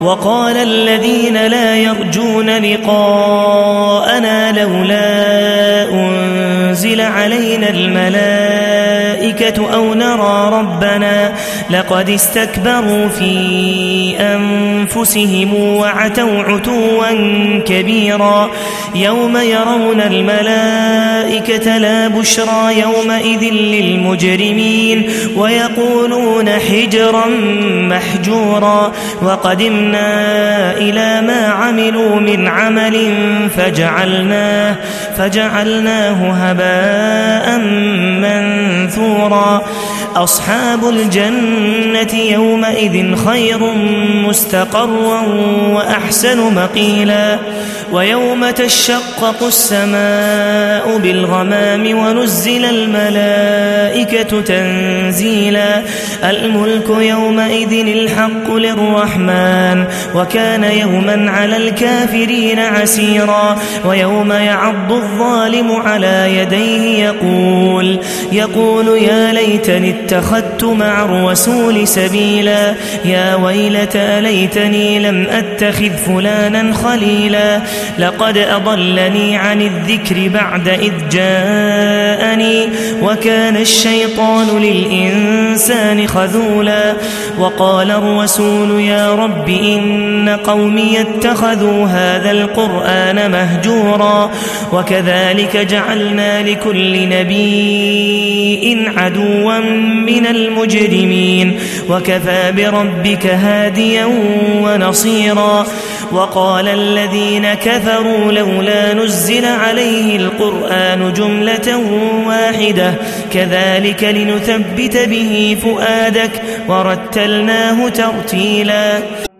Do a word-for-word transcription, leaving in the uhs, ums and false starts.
وقال الذين لا يرجون لقاءنا لولا أنزل علينا الملائكة أو نرى ربنا لقد استكبروا في أنفسهم وعتوا عتوا كبيرا يوم يرون الملائكة لا بشرى يومئذ للمجرمين ويقولون حجرا محجورا وقدمنا إلى ما عملوا من عمل فجعلناه, فجعلناه هباء منثورا أصحاب الجنة يومئذ خير مستقرا وأحسن مقيلا ويوم تشقق السماء بالغمام ونزل الملائكة تنزيلا الملك يومئذ الحق للرحمن وكان يوما على الكافرين عسيرا ويوم يعض الظالم على يديه يقول, يقول يا ليتني اتخذت مع الرسول سبيلا يا ويلتى ليتني لم أتخذ فلانا خليلا لقد أضلني عن الذكر بعد إذ جاءني وكان الشيطان للإنسان خذولا وقال الرسول يا رب إن قومي اتخذوا هذا القرآن مهجورا وكذلك جعلنا لكل نبي عدوا من المجرمين وكفى بربك هاديا ونصيرا وقال الذين كفروا لولا نزل عليه القرآن جملة واحدة كذلك لنثبت به فؤادك ورتلناه ترتيلا.